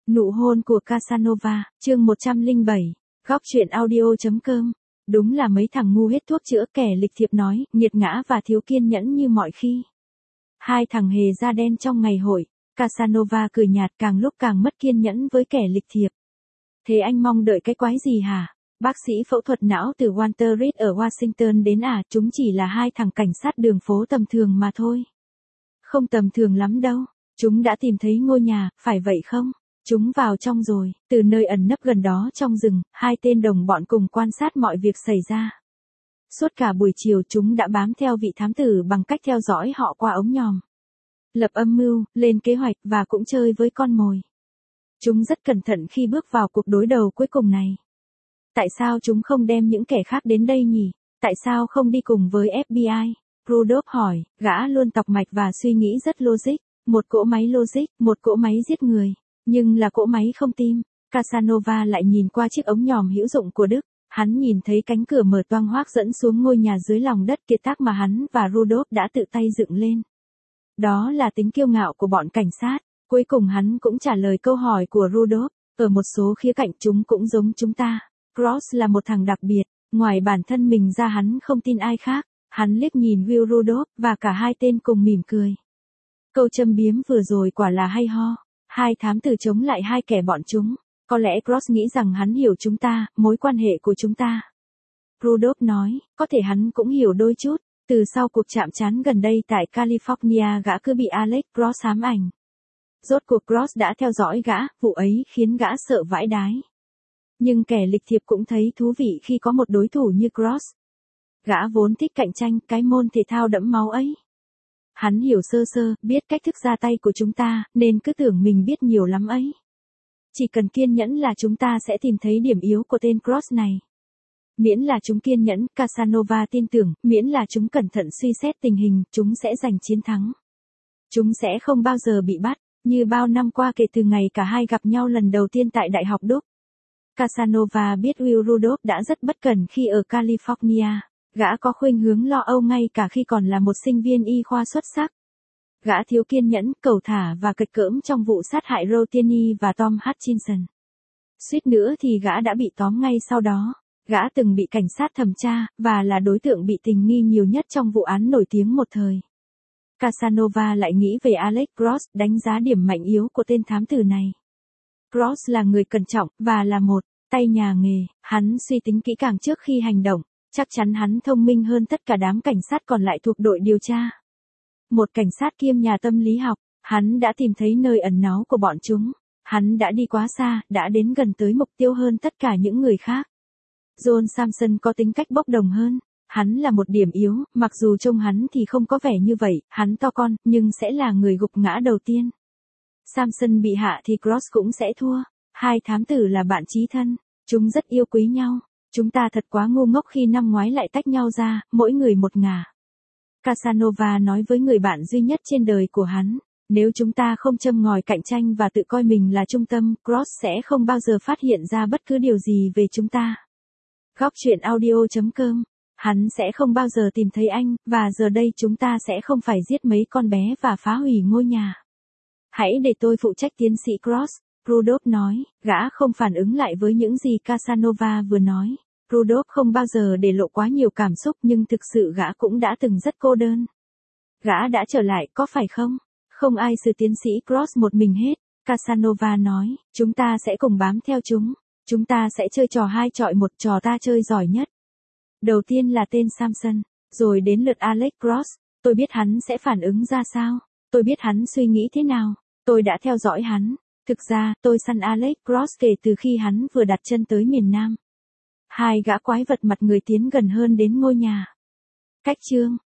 Nụ hôn của Casanova, chương 107, góc truyện audio.com. Đúng là mấy thằng ngu hết thuốc chữa, kẻ lịch thiệp nói, nghiệt ngã và thiếu kiên nhẫn như mọi khi. Hai thằng hề da đen trong ngày hội, Casanova cười nhạt, càng lúc càng mất kiên nhẫn với kẻ lịch thiệp. Thế anh mong đợi cái quái gì hả? Bác sĩ phẫu thuật não từ Walter Reed ở Washington đến à? Chúng chỉ là hai thằng cảnh sát đường phố tầm thường mà thôi. Không tầm thường lắm đâu. Chúng đã tìm thấy ngôi nhà, phải vậy không? Chúng vào trong rồi, từ nơi ẩn nấp gần đó trong rừng, hai tên đồng bọn cùng quan sát mọi việc xảy ra. Suốt cả buổi chiều chúng đã bám theo vị thám tử bằng cách theo dõi họ qua ống nhòm. Lập âm mưu, lên kế hoạch và cũng chơi với con mồi. Chúng rất cẩn thận khi bước vào cuộc đối đầu cuối cùng này. Tại sao chúng không đem những kẻ khác đến đây nhỉ? Tại sao không đi cùng với FBI? Rudolph hỏi, gã luôn tọc mạch và suy nghĩ rất logic. Một cỗ máy logic, một cỗ máy giết người. Nhưng là cỗ máy không tim. Casanova lại nhìn qua chiếc ống nhòm hữu dụng của Đức. Hắn nhìn thấy cánh cửa mở toang hoác dẫn xuống ngôi nhà dưới lòng đất kiệt tác mà hắn và Rudolph đã tự tay dựng lên. Đó là tính kiêu ngạo của bọn cảnh sát. Cuối cùng hắn cũng trả lời câu hỏi của Rudolph. Ở một số khía cạnh chúng cũng giống chúng ta. Cross là một thằng đặc biệt. Ngoài bản thân mình ra hắn không tin ai khác. Hắn liếc nhìn Will Rudolph và cả hai tên cùng mỉm cười. Câu châm biếm vừa rồi quả là hay ho. Hai thám tử chống lại hai kẻ bọn chúng. Có lẽ Cross nghĩ rằng hắn hiểu chúng ta, mối quan hệ của chúng ta. Rudolph nói, có thể hắn cũng hiểu đôi chút. Từ sau cuộc chạm trán gần đây tại California, gã cứ bị Alex Cross ám ảnh. Rốt cuộc Cross đã theo dõi gã, vụ ấy khiến gã sợ vãi đái. Nhưng kẻ lịch thiệp cũng thấy thú vị khi có một đối thủ như Cross. Gã vốn thích cạnh tranh, cái môn thể thao đẫm máu ấy. Hắn hiểu sơ sơ, biết cách thức ra tay của chúng ta, nên cứ tưởng mình biết nhiều lắm ấy. Chỉ cần kiên nhẫn là chúng ta sẽ tìm thấy điểm yếu của tên Cross này. Miễn là chúng kiên nhẫn, Casanova tin tưởng, miễn là chúng cẩn thận suy xét tình hình, chúng sẽ giành chiến thắng. Chúng sẽ không bao giờ bị bắt, như bao năm qua kể từ ngày cả hai gặp nhau lần đầu tiên tại Đại học Đức. Casanova biết Will Rudolph đã rất bất cẩn khi ở California. Gã có khuynh hướng lo âu ngay cả khi còn là một sinh viên y khoa xuất sắc. Gã thiếu kiên nhẫn, cầu thả và kịch cỡm trong vụ sát hại Roy Tierney và Tom Hutchinson. Suýt nữa thì gã đã bị tóm ngay sau đó. Gã từng bị cảnh sát thẩm tra, và là đối tượng bị tình nghi nhiều nhất trong vụ án nổi tiếng một thời. Casanova lại nghĩ về Alex Cross, đánh giá điểm mạnh yếu của tên thám tử này. Cross là người cẩn trọng, và là một tay nhà nghề, hắn suy tính kỹ càng trước khi hành động. Chắc chắn hắn thông minh hơn tất cả đám cảnh sát còn lại thuộc đội điều tra. Một cảnh sát kiêm nhà tâm lý học, hắn đã tìm thấy nơi ẩn náu của bọn chúng. Hắn đã đi quá xa, đã đến gần tới mục tiêu hơn tất cả những người khác. John Samson có tính cách bốc đồng hơn. Hắn là một điểm yếu, mặc dù trông hắn thì không có vẻ như vậy, hắn to con, nhưng sẽ là người gục ngã đầu tiên. Samson bị hạ thì Cross cũng sẽ thua. Hai thám tử là bạn chí thân, chúng rất yêu quý nhau. Chúng ta thật quá ngu ngốc khi năm ngoái lại tách nhau ra, mỗi người một ngả. Casanova nói với người bạn duy nhất trên đời của hắn, nếu chúng ta không châm ngòi cạnh tranh và tự coi mình là trung tâm, Cross sẽ không bao giờ phát hiện ra bất cứ điều gì về chúng ta. Góc truyện audio.com. Hắn sẽ không bao giờ tìm thấy anh, và giờ đây chúng ta sẽ không phải giết mấy con bé và phá hủy ngôi nhà. Hãy để tôi phụ trách, tiến sĩ Cross. Rudolph nói, gã không phản ứng lại với những gì Casanova vừa nói. Rudolph không bao giờ để lộ quá nhiều cảm xúc, nhưng thực sự gã cũng đã từng rất cô đơn. Gã đã trở lại, có phải không? Không ai xử tiến sĩ Cross một mình hết. Casanova nói, chúng ta sẽ cùng bám theo chúng. Chúng ta sẽ chơi trò 2 chọi 1, trò ta chơi giỏi nhất. Đầu tiên là tên Samson, rồi đến lượt Alex Cross. Tôi biết hắn sẽ phản ứng ra sao. Tôi biết hắn suy nghĩ thế nào. Tôi đã theo dõi hắn. Thực ra, tôi săn Alex Cross kể từ khi hắn vừa đặt chân tới miền Nam. Hai gã quái vật mặt người tiến gần hơn đến ngôi nhà. Cách chương